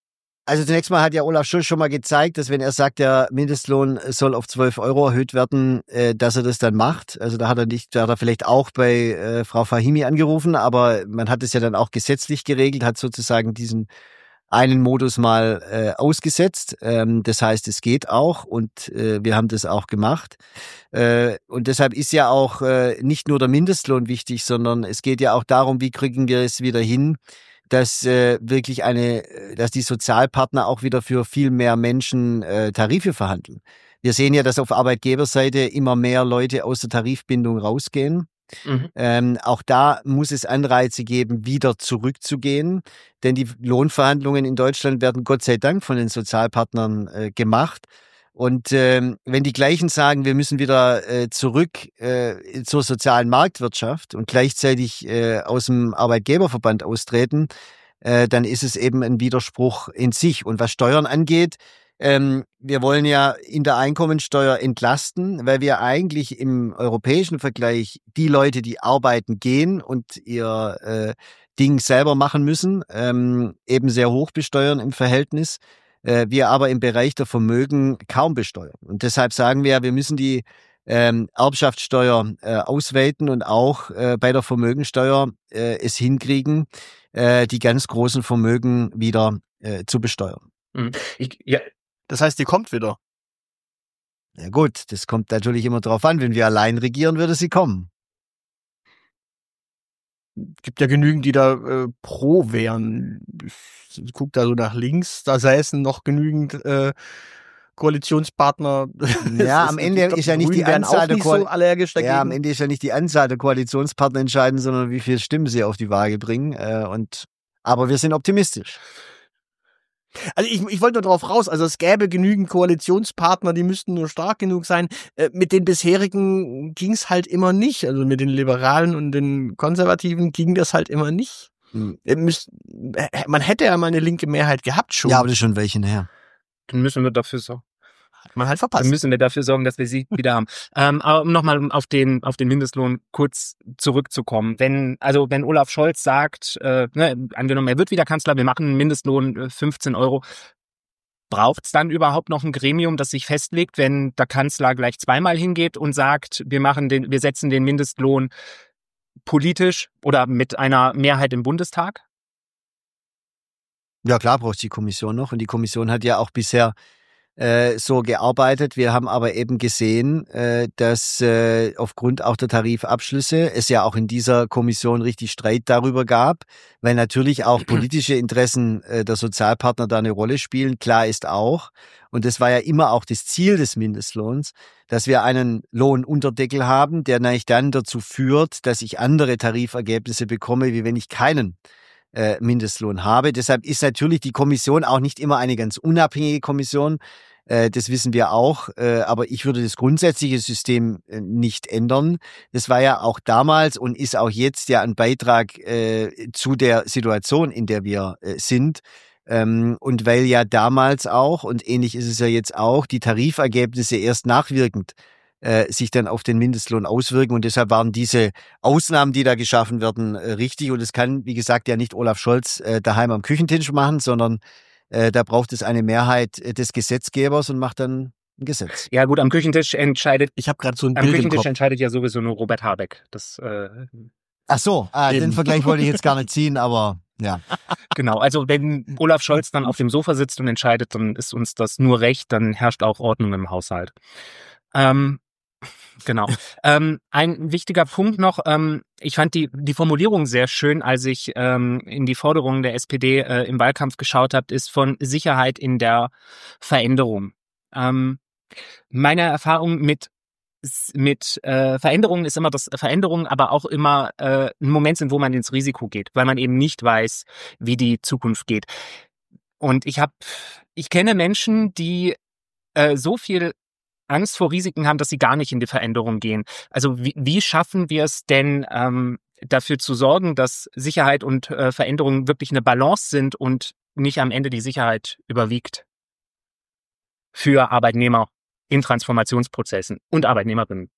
S4: Also zunächst mal hat ja Olaf Scholz schon mal gezeigt, dass wenn er sagt, der Mindestlohn soll auf zwölf Euro erhöht werden, äh, dass er das dann macht. Also da hat er nicht, da hat er vielleicht auch bei äh, Frau Fahimi angerufen, aber man hat es ja dann auch gesetzlich geregelt, hat sozusagen diesen einen Modus mal äh, ausgesetzt. Ähm, das heißt, es geht auch und äh, wir haben das auch gemacht. Äh, und deshalb ist ja auch äh, nicht nur der Mindestlohn wichtig, sondern es geht ja auch darum, wie kriegen wir es wieder hin, dass äh, wirklich eine, dass die Sozialpartner auch wieder für viel mehr Menschen äh, Tarife verhandeln. Wir sehen ja, dass auf Arbeitgeberseite immer mehr Leute aus der Tarifbindung rausgehen. Mhm. Ähm, auch da muss es Anreize geben, wieder zurückzugehen, denn die Lohnverhandlungen in Deutschland werden Gott sei Dank von den Sozialpartnern äh, gemacht. Und ähm, wenn die gleichen sagen, wir müssen wieder äh, zurück äh, zur sozialen Marktwirtschaft und gleichzeitig äh, aus dem Arbeitgeberverband austreten, äh, dann ist es eben ein Widerspruch in sich. Und was Steuern angeht, ähm, wir wollen ja in der Einkommensteuer entlasten, weil wir eigentlich im europäischen Vergleich die Leute, die arbeiten gehen und ihr äh, Ding selber machen müssen, ähm, eben sehr hoch besteuern im Verhältnis. Wir aber im Bereich der Vermögen kaum besteuern. Und deshalb sagen wir, wir müssen die ähm, Erbschaftssteuer äh, ausweiten und auch äh, bei der Vermögensteuer äh, es hinkriegen, äh, die ganz großen Vermögen wieder äh, zu besteuern.
S2: Ich, ja, das heißt, die kommt wieder.
S4: Ja gut, das kommt natürlich immer drauf an. Wenn wir allein regieren, würde sie kommen.
S2: Gibt ja genügend, die da äh, pro wären. Ich guck da so nach links, da säßen noch genügend äh, Koalitionspartner.
S4: Ja, am Ende
S2: glaub,
S4: ist ja nicht die Anzahl der Koal-
S2: so allergisch dagegen.
S4: Ja, am Ende ist ja nicht die Anzahl der Koalitionspartner entscheidend, sondern wie viel Stimmen sie auf die Waage bringen. Äh, und aber wir sind optimistisch.
S2: Also ich, ich wollte nur drauf raus, also es gäbe genügend Koalitionspartner, die müssten nur stark genug sein. Äh, mit den bisherigen ging es halt immer nicht. Also mit den Liberalen und den Konservativen ging das halt immer nicht. Hm. Müsst, man hätte ja mal eine linke Mehrheit gehabt schon.
S4: Ja, aber das ist schon welche her.
S3: Dann müssen wir dafür sorgen.
S2: Hat man halt verpasst.
S3: Dann müssen wir dafür sorgen, dass wir sie wieder haben. Ähm, aber um nochmal auf den, auf den Mindestlohn kurz zurückzukommen. Wenn, also wenn Olaf Scholz sagt, äh, ne, angenommen, er wird wieder Kanzler, wir machen einen Mindestlohn äh, fünfzehn Euro, braucht es dann überhaupt noch ein Gremium, das sich festlegt, wenn der Kanzler gleich zweimal hingeht und sagt, wir machen den, wir setzen den Mindestlohn politisch oder mit einer Mehrheit im Bundestag?
S4: Ja, klar braucht es die Kommission noch. Und die Kommission hat ja auch bisher äh, so gearbeitet. Wir haben aber eben gesehen, äh, dass äh, aufgrund auch der Tarifabschlüsse es ja auch in dieser Kommission richtig Streit darüber gab, weil natürlich auch politische Interessen äh, der Sozialpartner da eine Rolle spielen. Klar ist auch, und das war ja immer auch das Ziel des Mindestlohns, dass wir einen Lohnunterdeckel haben, der nämlich dann dazu führt, dass ich andere Tarifergebnisse bekomme, wie wenn ich keinen äh, Mindestlohn habe. Deshalb ist natürlich die Kommission auch nicht immer eine ganz unabhängige Kommission. Äh, das wissen wir auch. Äh, aber ich würde das grundsätzliche System äh, nicht ändern. Das war ja auch damals und ist auch jetzt ja ein Beitrag äh, zu der Situation, in der wir äh, sind. Ähm, und weil ja damals auch, und ähnlich ist es ja jetzt auch, die Tarifergebnisse erst nachwirkend äh, sich dann auf den Mindestlohn auswirken. Und deshalb waren diese Ausnahmen, die da geschaffen werden, äh, richtig. Und es kann, wie gesagt, ja nicht Olaf Scholz äh, daheim am Küchentisch machen, sondern äh, da braucht es eine Mehrheit äh, des Gesetzgebers und macht dann ein Gesetz.
S3: Ja gut, am Küchentisch entscheidet,
S2: ich habe gerade so ein
S3: am
S2: Bild
S3: Küchentisch
S2: im Kopf.
S3: entscheidet ja sowieso nur Robert Habeck. Das äh,
S4: Ach so, ah, den Vergleich wollte ich jetzt gar nicht ziehen, aber ja.
S3: Genau, also wenn Olaf Scholz dann auf dem Sofa sitzt und entscheidet, dann ist uns das nur recht, dann herrscht auch Ordnung im Haushalt. Ähm, genau. ähm, ein wichtiger Punkt noch, ähm, ich fand die die Formulierung sehr schön, als ich ähm, in die Forderungen der S P D äh, im Wahlkampf geschaut habe, ist von Sicherheit in der Veränderung. Ähm, meine Erfahrung mit mit äh, Veränderungen ist immer, dass Veränderungen aber auch immer äh, ein Moment sind, wo man ins Risiko geht, weil man eben nicht weiß, wie die Zukunft geht. Und ich habe, ich kenne Menschen, die äh, so viel Angst vor Risiken haben, dass sie gar nicht in die Veränderung gehen. Also wie, wie schaffen wir es denn, ähm, dafür zu sorgen, dass Sicherheit und äh, Veränderung wirklich eine Balance sind und nicht am Ende die Sicherheit überwiegt für Arbeitnehmer in Transformationsprozessen und Arbeitnehmerinnen?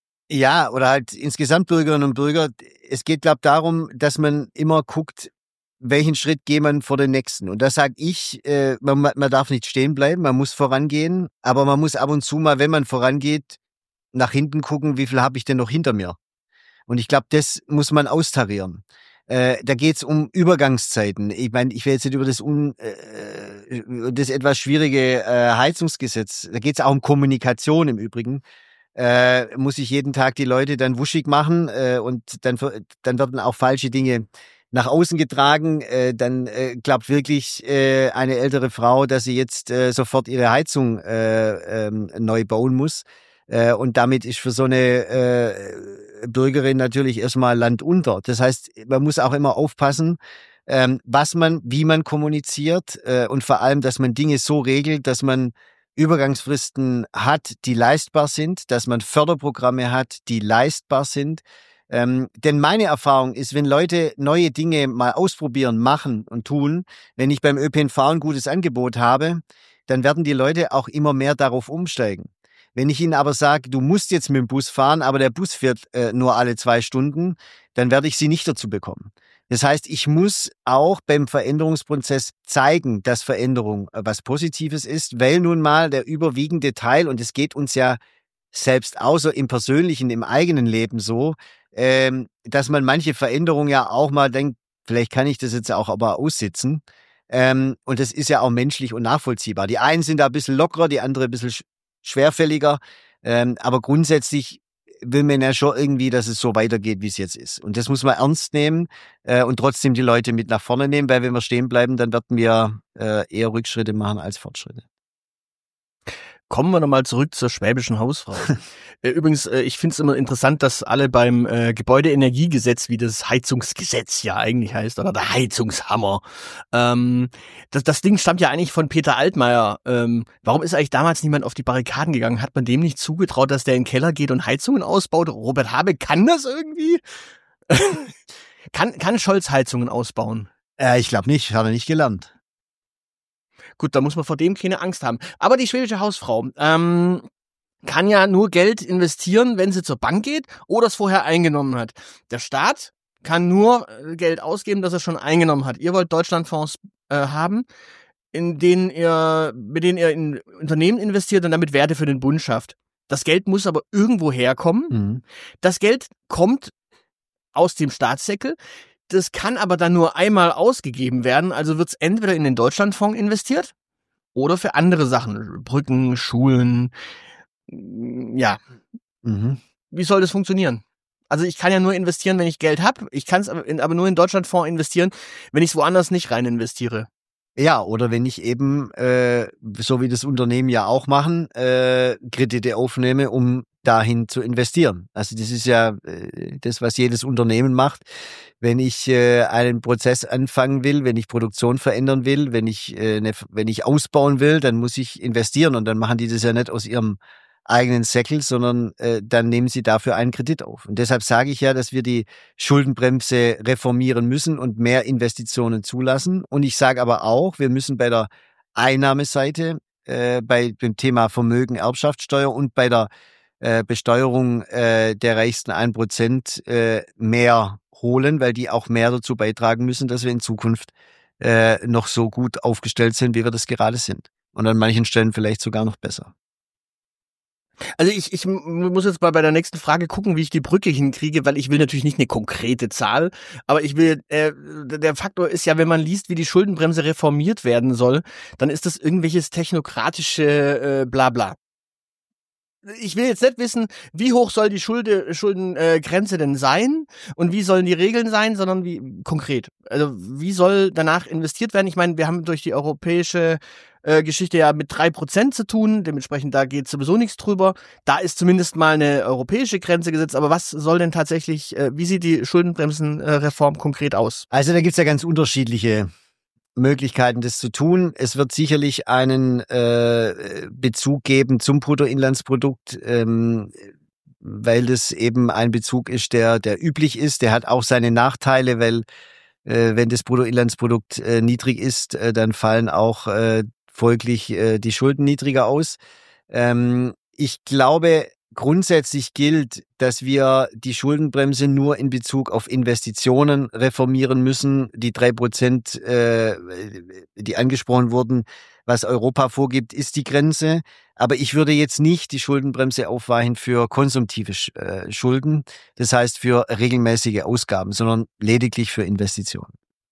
S4: Ja, oder halt insgesamt Bürgerinnen und Bürger. Es geht, glaube ich, darum, dass man immer guckt, welchen Schritt geht man vor den nächsten? Und da sage ich, äh, man, man darf nicht stehen bleiben, man muss vorangehen, aber man muss ab und zu mal, wenn man vorangeht, nach hinten gucken, wie viel habe ich denn noch hinter mir? Und ich glaube, das muss man austarieren. Äh, da geht's um Übergangszeiten. Ich meine, ich will jetzt nicht über das, un, äh, das etwas schwierige äh, Heizungsgesetz, da geht's auch um Kommunikation im Übrigen. Äh, muss ich jeden Tag die Leute dann wuschig machen äh, und dann, dann werden auch falsche Dinge nach außen getragen. Äh, dann äh, glaubt wirklich äh, eine ältere Frau, dass sie jetzt äh, sofort ihre Heizung äh, ähm, neu bauen muss. Äh, und damit ist für so eine äh, Bürgerin natürlich erstmal Land unter. Das heißt, man muss auch immer aufpassen, ähm, was man, wie man kommuniziert äh, und vor allem, dass man Dinge so regelt, dass man Übergangsfristen hat, die leistbar sind, dass man Förderprogramme hat, die leistbar sind. Ähm, denn meine Erfahrung ist, wenn Leute neue Dinge mal ausprobieren, machen und tun, wenn ich beim Ö P N V ein gutes Angebot habe, dann werden die Leute auch immer mehr darauf umsteigen. Wenn ich ihnen aber sage, du musst jetzt mit dem Bus fahren, aber der Bus fährt äh, nur alle zwei Stunden, dann werde ich sie nicht dazu bekommen. Das heißt, ich muss auch beim Veränderungsprozess zeigen, dass Veränderung was Positives ist, weil nun mal der überwiegende Teil, und es geht uns ja selbst außer im persönlichen, im eigenen Leben so, ähm, dass man manche Veränderungen ja auch mal denkt, vielleicht kann ich das jetzt auch aber aussitzen. Ähm, und das ist ja auch menschlich und nachvollziehbar. Die einen sind da ein bisschen lockerer, die andere ein bisschen sch- schwerfälliger. Ähm, aber grundsätzlich will man ja schon irgendwie, dass es so weitergeht, wie es jetzt ist. Und das muss man ernst nehmen äh, und trotzdem die Leute mit nach vorne nehmen, weil wenn wir stehen bleiben, dann werden wir äh, eher Rückschritte machen als Fortschritte.
S2: Kommen wir nochmal zurück zur schwäbischen Hausfrau. Übrigens, ich finde es immer interessant, dass alle beim äh, Gebäudeenergiegesetz, wie das Heizungsgesetz ja eigentlich heißt, oder der Heizungshammer, ähm, das, das Ding stammt ja eigentlich von Peter Altmaier. Ähm, warum ist eigentlich damals niemand auf die Barrikaden gegangen? Hat man dem nicht zugetraut, dass der in den Keller geht und Heizungen ausbaut? Robert Habeck kann das irgendwie? kann, kann Scholz Heizungen ausbauen?
S4: Äh, ich glaube nicht, hat er nicht gelernt.
S2: Gut, da muss man vor dem keine Angst haben. Aber die schwedische Hausfrau ähm, kann ja nur Geld investieren, wenn sie zur Bank geht oder es vorher eingenommen hat. Der Staat kann nur Geld ausgeben, das er schon eingenommen hat. Ihr wollt Deutschlandfonds äh, haben, in denen ihr, mit denen ihr in Unternehmen investiert und damit Werte für den Bund schafft. Das Geld muss aber irgendwo herkommen. Mhm. Das Geld kommt aus dem Staatssäckel. Das kann aber dann nur einmal ausgegeben werden, also wird es entweder in den Deutschlandfonds investiert oder für andere Sachen, Brücken, Schulen, ja. Mhm. Wie soll das funktionieren? Also ich kann ja nur investieren, wenn ich Geld habe, ich kann es aber, aber nur in den Deutschlandfonds investieren, wenn ich es woanders nicht rein investiere.
S4: Ja, oder wenn ich eben, äh, so wie das Unternehmen ja auch machen, äh, Kredite aufnehme, um dahin zu investieren. Also das ist ja äh, das, was jedes Unternehmen macht. Wenn ich äh, einen Prozess anfangen will, wenn ich Produktion verändern will, wenn ich äh, ne, wenn ich ausbauen will, dann muss ich investieren und dann machen die das ja nicht aus ihrem eigenen Säckel, sondern äh, dann nehmen sie dafür einen Kredit auf. Und deshalb sage ich ja, dass wir die Schuldenbremse reformieren müssen und mehr Investitionen zulassen. Und ich sage aber auch, wir müssen bei der Einnahmeseite, äh, bei dem Thema Vermögen, Erbschaftssteuer und bei der äh, Besteuerung äh, der reichsten ein Prozent äh, mehr holen, weil die auch mehr dazu beitragen müssen, dass wir in Zukunft äh, noch so gut aufgestellt sind, wie wir das gerade sind. Und an manchen Stellen vielleicht sogar noch besser.
S2: Also ich, ich muss jetzt mal bei der nächsten Frage gucken, wie ich die Brücke hinkriege, weil ich will natürlich nicht eine konkrete Zahl, aber ich will, äh, der Faktor ist ja, wenn man liest, wie die Schuldenbremse reformiert werden soll, dann ist das irgendwelches technokratische äh, Blabla. Ich will jetzt nicht wissen, wie hoch soll die Schulde, Schuldengrenze denn sein und wie sollen die Regeln sein, sondern wie konkret. Also wie soll danach investiert werden? Ich meine, wir haben durch die europäische äh, Geschichte ja mit drei Prozent zu tun, dementsprechend da geht sowieso nichts drüber. Da ist zumindest mal eine europäische Grenze gesetzt, aber was soll denn tatsächlich, äh, wie sieht die Schuldenbremsenreform konkret aus?
S4: Also da gibt's ja ganz unterschiedliche Möglichkeiten, das zu tun. Es wird sicherlich einen äh, Bezug geben zum Bruttoinlandsprodukt, ähm, weil das eben ein Bezug ist, der der üblich ist. Der hat auch seine Nachteile, weil äh, wenn das Bruttoinlandsprodukt äh, niedrig ist, äh, dann fallen auch äh, folglich äh, die Schulden niedriger aus. Ähm, ich glaube, grundsätzlich gilt, dass wir die Schuldenbremse nur in Bezug auf Investitionen reformieren müssen. Die drei Prozent, äh, die angesprochen wurden, was Europa vorgibt, ist die Grenze. Aber ich würde jetzt nicht die Schuldenbremse aufweichen für konsumtive äh, Schulden, das heißt für regelmäßige Ausgaben, sondern lediglich für Investitionen.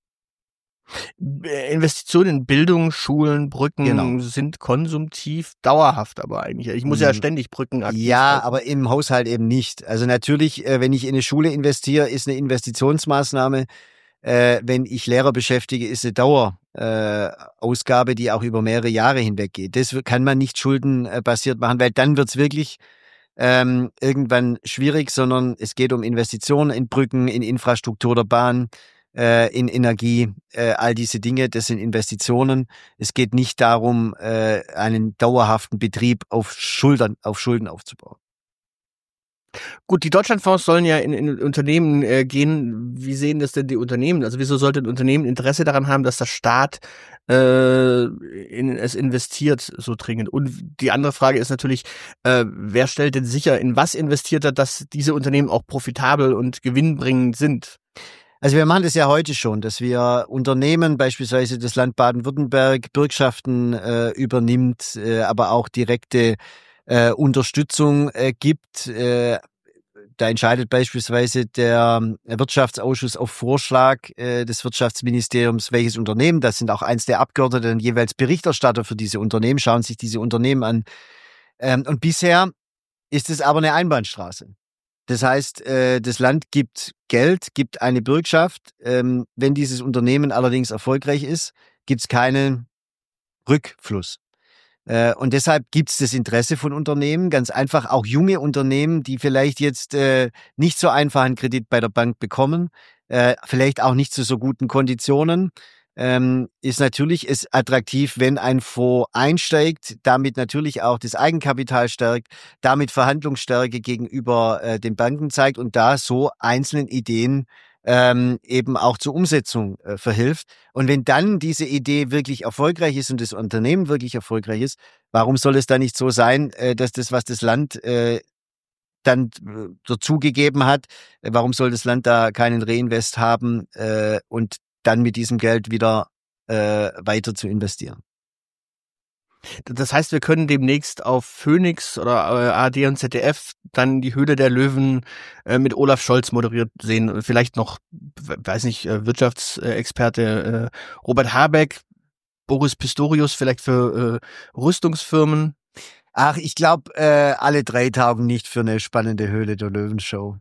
S2: Investitionen in Bildung, Schulen, Brücken
S4: Genau.
S2: sind konsumtiv, dauerhaft aber eigentlich. Ich muss ja ständig Brücken aktiv
S4: Ja,
S2: halten.
S4: aber im Haushalt eben nicht. Also natürlich, äh, wenn ich in eine Schule investiere, ist eine Investitionsmaßnahme. Äh, wenn ich Lehrer beschäftige, ist eine Dauerausgabe, äh, die auch über mehrere Jahre hinweg geht. Das kann man nicht schuldenbasiert machen, weil dann wird's wirklich ähm, irgendwann schwierig, sondern es geht um Investitionen in Brücken, in Infrastruktur der Bahn, äh, in Energie, äh, all diese Dinge, das sind Investitionen. Es geht nicht darum, äh, einen dauerhaften Betrieb auf Schulden, auf Schulden aufzubauen.
S2: Gut, die Deutschlandfonds sollen ja in, in Unternehmen äh, gehen. Wie sehen das denn die Unternehmen? Also wieso sollte ein Unternehmen Interesse daran haben, dass der Staat äh, in es investiert so dringend? Und die andere Frage ist natürlich, äh, wer stellt denn sicher, in was investiert er, dass diese Unternehmen auch profitabel und gewinnbringend sind?
S4: Also wir machen das ja heute schon, dass wir Unternehmen, beispielsweise das Land Baden-Württemberg, Bürgschaften äh, übernimmt, äh, aber auch direkte äh, Unterstützung äh, gibt. Äh, da entscheidet beispielsweise der Wirtschaftsausschuss auf Vorschlag äh, des Wirtschaftsministeriums, welches Unternehmen, das sind auch eins der Abgeordneten, jeweils Berichterstatter für diese Unternehmen, schauen sich diese Unternehmen an. Ähm, und bisher ist es aber eine Einbahnstraße. Das heißt, äh, das Land gibt Geld, gibt eine Bürgschaft. Ähm, wenn dieses Unternehmen allerdings erfolgreich ist, gibt es keinen Rückfluss. Äh, und deshalb gibt es das Interesse von Unternehmen, ganz einfach auch junge Unternehmen, die vielleicht jetzt äh, nicht so einfach einen Kredit bei der Bank bekommen, äh, vielleicht auch nicht zu so guten Konditionen. Ähm, ist natürlich ist attraktiv, wenn ein Fonds einsteigt, damit natürlich auch das Eigenkapital stärkt, damit Verhandlungsstärke gegenüber äh, den Banken zeigt und da so einzelnen Ideen ähm, eben auch zur Umsetzung äh, verhilft. Und wenn dann diese Idee wirklich erfolgreich ist und das Unternehmen wirklich erfolgreich ist, warum soll es dann nicht so sein, äh, dass das, was das Land äh, dann äh, dazugegeben hat, äh, warum soll das Land da keinen Reinvest haben äh, und dann mit diesem Geld wieder äh, weiter zu investieren.
S2: Das heißt, wir können demnächst auf Phoenix oder äh, A R D und Z D F dann die Höhle der Löwen äh, mit Olaf Scholz moderiert sehen. Vielleicht noch, weiß nicht, äh, Wirtschaftsexperte äh, Robert Habeck, Boris Pistorius vielleicht für äh, Rüstungsfirmen.
S4: Ach, ich glaube, äh, alle drei taugen nicht für eine spannende Höhle der Löwen-Show.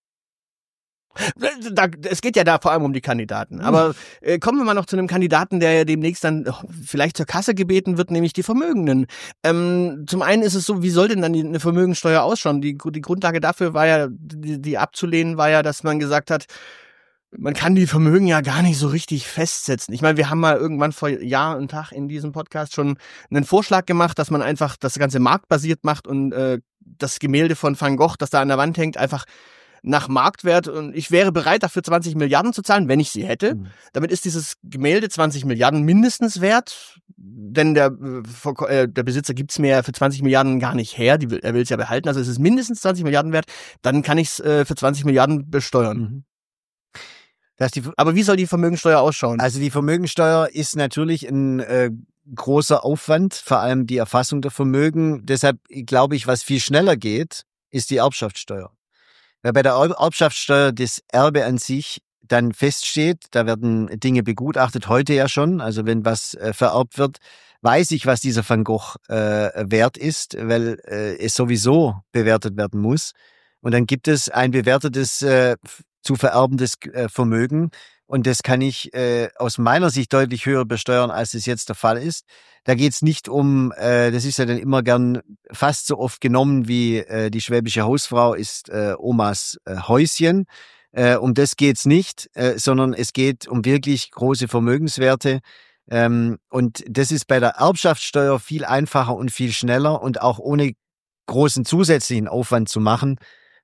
S2: Da, es geht ja da vor allem um die Kandidaten. Aber äh, kommen wir mal noch zu einem Kandidaten, der ja demnächst dann oh, vielleicht zur Kasse gebeten wird, nämlich die Vermögenden. Ähm, zum einen ist es so, wie soll denn dann die, eine Vermögensteuer ausschauen? Die, die Grundlage dafür war ja, die, die abzulehnen, war ja, dass man gesagt hat, man kann die Vermögen ja gar nicht so richtig festsetzen. Ich meine, wir haben mal irgendwann vor Jahr und Tag in diesem Podcast schon einen Vorschlag gemacht, dass man einfach das Ganze marktbasiert macht und äh, das Gemälde von Van Gogh, das da an der Wand hängt, einfach nach Marktwert, und ich wäre bereit, dafür zwanzig Milliarden zu zahlen, wenn ich sie hätte. Mhm. Damit ist dieses Gemälde zwanzig Milliarden mindestens wert, denn der, äh, der Besitzer gibt's mir ja für zwanzig Milliarden gar nicht her, die will, er will es ja behalten, also es ist mindestens zwanzig Milliarden wert, dann kann ich es äh, für zwanzig Milliarden besteuern. Mhm.
S4: Dass die,
S2: Aber wie soll die Vermögensteuer ausschauen?
S4: Also die Vermögensteuer ist natürlich ein äh, großer Aufwand, vor allem die Erfassung der Vermögen. Deshalb glaube ich, was viel schneller geht, ist die Erbschaftssteuer. Weil bei der Erbschaftssteuer das Erbe an sich dann feststeht, da werden Dinge begutachtet, heute ja schon. Also wenn was äh, vererbt wird, weiß ich, was dieser Van Gogh äh, wert ist, weil äh, es sowieso bewertet werden muss. Und dann gibt es ein bewertetes, äh, zu vererbendes äh, Vermögen. Und das kann ich äh, aus meiner Sicht deutlich höher besteuern, als es jetzt der Fall ist. Da geht es nicht um, äh, das ist ja dann immer gern fast so oft genommen wie äh, die schwäbische Hausfrau ist äh, Omas äh, Häuschen. Äh, um das geht's nicht, äh, sondern es geht um wirklich große Vermögenswerte. Ähm, und das ist bei der Erbschaftssteuer viel einfacher und viel schneller und auch ohne großen zusätzlichen Aufwand zu machen,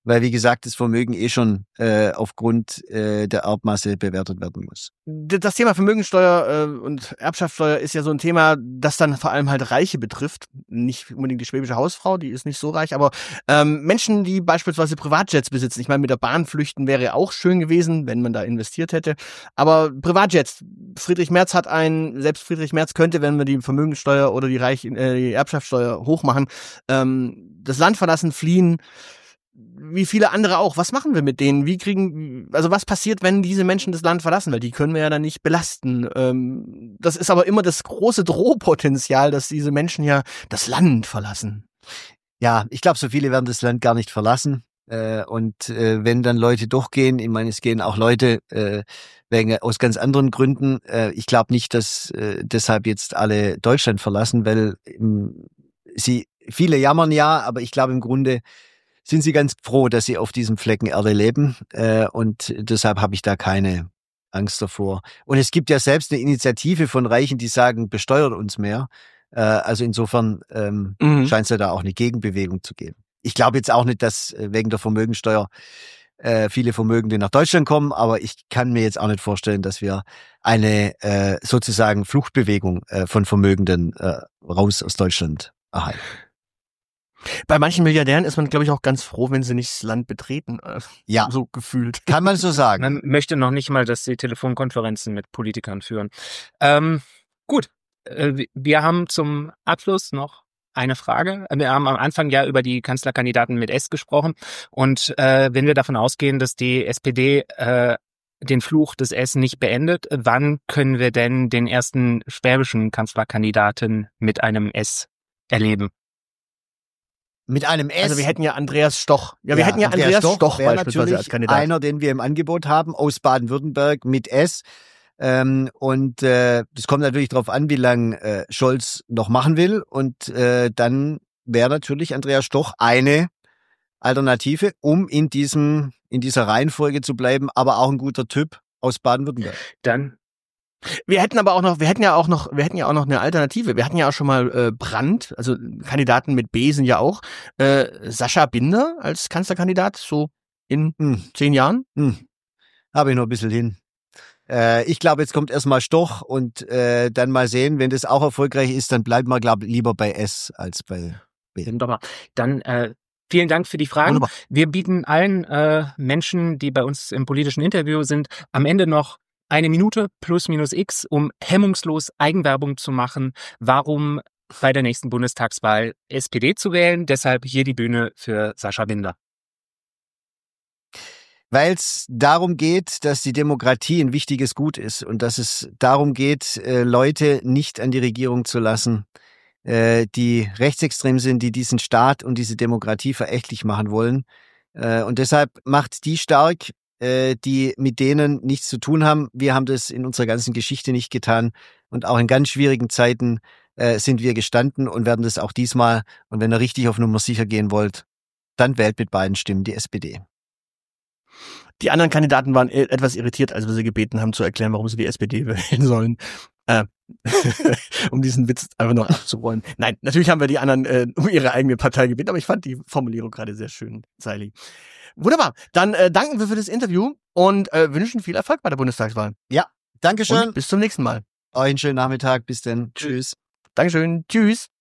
S4: weil, wie gesagt, das Vermögen eh schon äh, aufgrund äh, der Erbmasse bewertet werden muss.
S2: Das Thema Vermögensteuer äh, und Erbschaftssteuer ist ja so ein Thema, das dann vor allem halt Reiche betrifft. Nicht unbedingt die schwäbische Hausfrau, die ist nicht so reich, aber ähm, Menschen, die beispielsweise Privatjets besitzen. Ich meine, mit der Bahn flüchten wäre auch schön gewesen, wenn man da investiert hätte. Aber Privatjets, Friedrich Merz hat einen, selbst Friedrich Merz könnte, wenn wir die Vermögensteuer oder die, Reich, äh, die Erbschaftssteuer hochmachen, ähm, das Land verlassen, fliehen, wie viele andere auch. Was machen wir mit denen? Wie kriegen, also was passiert, wenn diese Menschen das Land verlassen? Weil die können wir ja dann nicht belasten. Ähm, das ist aber immer das große Drohpotenzial, dass diese Menschen ja das Land verlassen.
S4: Ja, ich glaube, so viele werden das Land gar nicht verlassen. Äh, und äh, wenn dann Leute doch gehen, ich meine, es gehen auch Leute äh, wegen aus ganz anderen Gründen. Äh, ich glaube nicht, dass äh, deshalb jetzt alle Deutschland verlassen, weil ähm, sie viele jammern ja, aber ich glaube im Grunde sind sie ganz froh, dass sie auf diesem Flecken Erde leben. Äh, und deshalb habe ich da keine Angst davor. Und es gibt ja selbst eine Initiative von Reichen, die sagen, besteuert uns mehr. Äh, also insofern ähm, mhm. scheint es ja da auch eine Gegenbewegung zu geben. Ich glaube jetzt auch nicht, dass wegen der Vermögensteuer äh, viele Vermögende nach Deutschland kommen, aber ich kann mir jetzt auch nicht vorstellen, dass wir eine äh, sozusagen Fluchtbewegung äh, von Vermögenden äh, raus aus Deutschland erhalten.
S2: Bei manchen Milliardären ist man, glaube ich, auch ganz froh, wenn sie nicht das Land betreten.
S4: Ja.
S2: So gefühlt.
S4: Kann man so sagen.
S3: Man möchte noch nicht mal, dass sie Telefonkonferenzen mit Politikern führen. Ähm, gut. Äh, wir haben zum Abschluss noch eine Frage. Wir haben am Anfang ja über die Kanzlerkandidaten mit S gesprochen. Und äh, wenn wir davon ausgehen, dass die S P D äh, den Fluch des S nicht beendet, wann können wir denn den ersten schwäbischen Kanzlerkandidaten mit einem S erleben?
S4: Mit einem S.
S2: Also wir hätten ja Andreas Stoch. Ja, wir ja, hätten ja Andreas, Andreas Stoch, Stoch beispielsweise als Kandidat.
S4: Einer, den wir im Angebot haben, aus Baden-Württemberg mit S. Ähm, und äh, das kommt natürlich darauf an, wie lange äh, Scholz noch machen will. Und äh, dann wäre natürlich Andreas Stoch eine Alternative, um in diesem in dieser Reihenfolge zu bleiben, aber auch ein guter Typ aus Baden-Württemberg.
S3: Dann
S2: Wir hätten aber auch noch, wir hätten ja auch noch, wir hätten ja auch noch eine Alternative. Wir hatten ja auch schon mal äh, Brandt, also Kandidaten mit B sind ja auch äh, Sascha Binder als Kanzlerkandidat, so in hm. zehn Jahren.
S4: Hm. Habe ich noch ein bisschen hin. Äh, ich glaube, jetzt kommt erstmal Stoch und äh, dann mal sehen, wenn das auch erfolgreich ist, dann bleibt man, glaube ich, lieber bei S als bei B.
S3: Dann äh, vielen Dank für die Fragen. Wunderbar. Wir bieten allen äh, Menschen, die bei uns im politischen Interview sind, am Ende noch eine Minute plus minus X, um hemmungslos Eigenwerbung zu machen, warum bei der nächsten Bundestagswahl S P D zu wählen. Deshalb hier die Bühne für Sascha Binder.
S4: Weil es darum geht, dass die Demokratie ein wichtiges Gut ist und dass es darum geht, äh, Leute nicht an die Regierung zu lassen, äh, die rechtsextrem sind, die diesen Staat und diese Demokratie verächtlich machen wollen. Äh, und deshalb macht die stark, die mit denen nichts zu tun haben. Wir haben das in unserer ganzen Geschichte nicht getan. Und auch in ganz schwierigen Zeiten äh, sind wir gestanden und werden das auch diesmal. Und wenn ihr richtig auf Nummer sicher gehen wollt, dann wählt mit beiden Stimmen die S P D.
S2: Die anderen Kandidaten waren etwas irritiert, als wir sie gebeten haben zu erklären, warum sie die S P D wählen sollen. Äh, um diesen Witz einfach noch abzuräumen. Nein, natürlich haben wir die anderen äh, um ihre eigene Partei gebeten, aber ich fand die Formulierung gerade sehr schön, Seili. Wunderbar. Dann äh, danken wir für das Interview und äh, wünschen viel Erfolg bei der Bundestagswahl.
S4: Ja, danke schön.
S2: Und bis zum nächsten Mal.
S4: Euch einen schönen Nachmittag. Bis dann. Tschüss.
S2: Dankeschön. Tschüss.